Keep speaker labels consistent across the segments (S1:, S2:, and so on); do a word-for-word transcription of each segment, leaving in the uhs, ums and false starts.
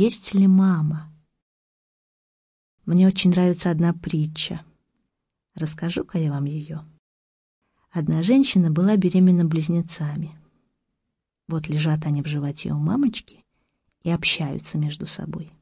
S1: есть ли мама? Мне очень нравится одна притча. Расскажу-ка я вам ее. Одна женщина была беременна близнецами. Вот лежат они в животе у мамочки и общаются между собой.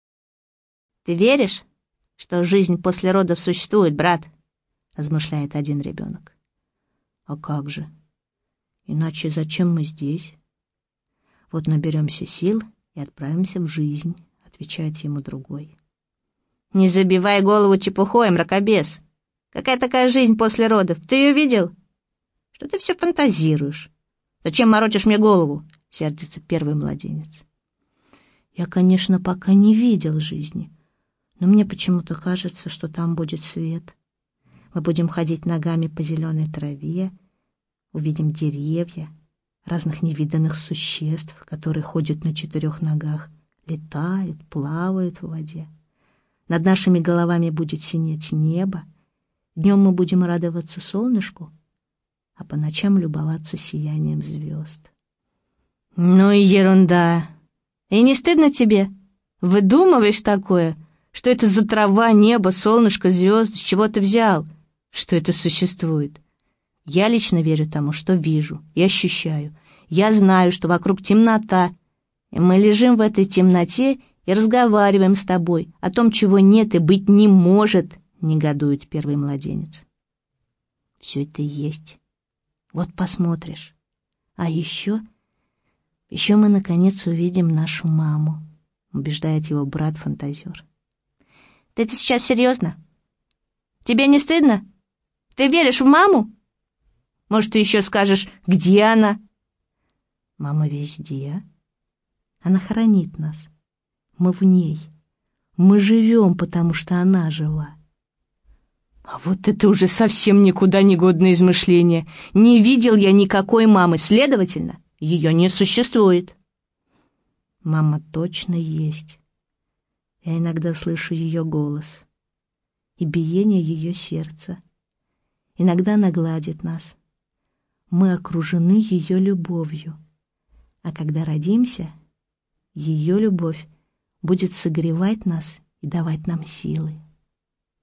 S1: «Ты веришь, что жизнь после родов существует, брат?» — размышляет один ребенок. «А как же? Иначе зачем мы здесь? Вот наберемся сил и отправимся в жизнь», — отвечает ему другой. «Не забивай голову чепухой, мракобес! Какая такая жизнь после родов? Ты ее видел? Что ты все фантазируешь? Зачем морочишь мне голову?» — сердится первый младенец. «Я, конечно, пока не видел жизни, но мне почему-то кажется, что там будет свет. Мы будем ходить ногами по зеленой траве, увидим деревья, разных невиданных существ, которые ходят на четырех ногах, летают, плавают в воде. Над нашими головами будет синеть небо, днем мы будем радоваться солнышку, а по ночам любоваться сиянием звезд». «Ну и ерунда! И не стыдно тебе? Выдумываешь такое? Что это за трава, небо, солнышко, звезды? С чего ты взял, что это существует? Я лично верю тому, что вижу и ощущаю. Я знаю, что вокруг темнота, и мы лежим в этой темноте и разговариваем с тобой о том, чего нет и быть не может», — негодует первый младенец. «Все это есть. Вот посмотришь. А еще, еще мы, наконец, увидим нашу маму», — убеждает его брат-фантазер. «Ты это сейчас серьезно? Тебе не стыдно? Ты веришь в маму? Может, ты еще скажешь, где она?» «Мама везде. Она хранит нас. Мы в ней. Мы живем, потому что она жива». «А вот это уже совсем никуда не годное измышление. Не видел я никакой мамы, следовательно, ее не существует». «Мама точно есть. Я иногда слышу ее голос и биение ее сердца. Иногда она гладит нас. Мы окружены ее любовью. А когда родимся, ее любовь будет согревать нас и давать нам силы.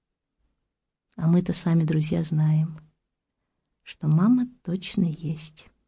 S1: А мы-то с вами, друзья, знаем, что мама точно есть».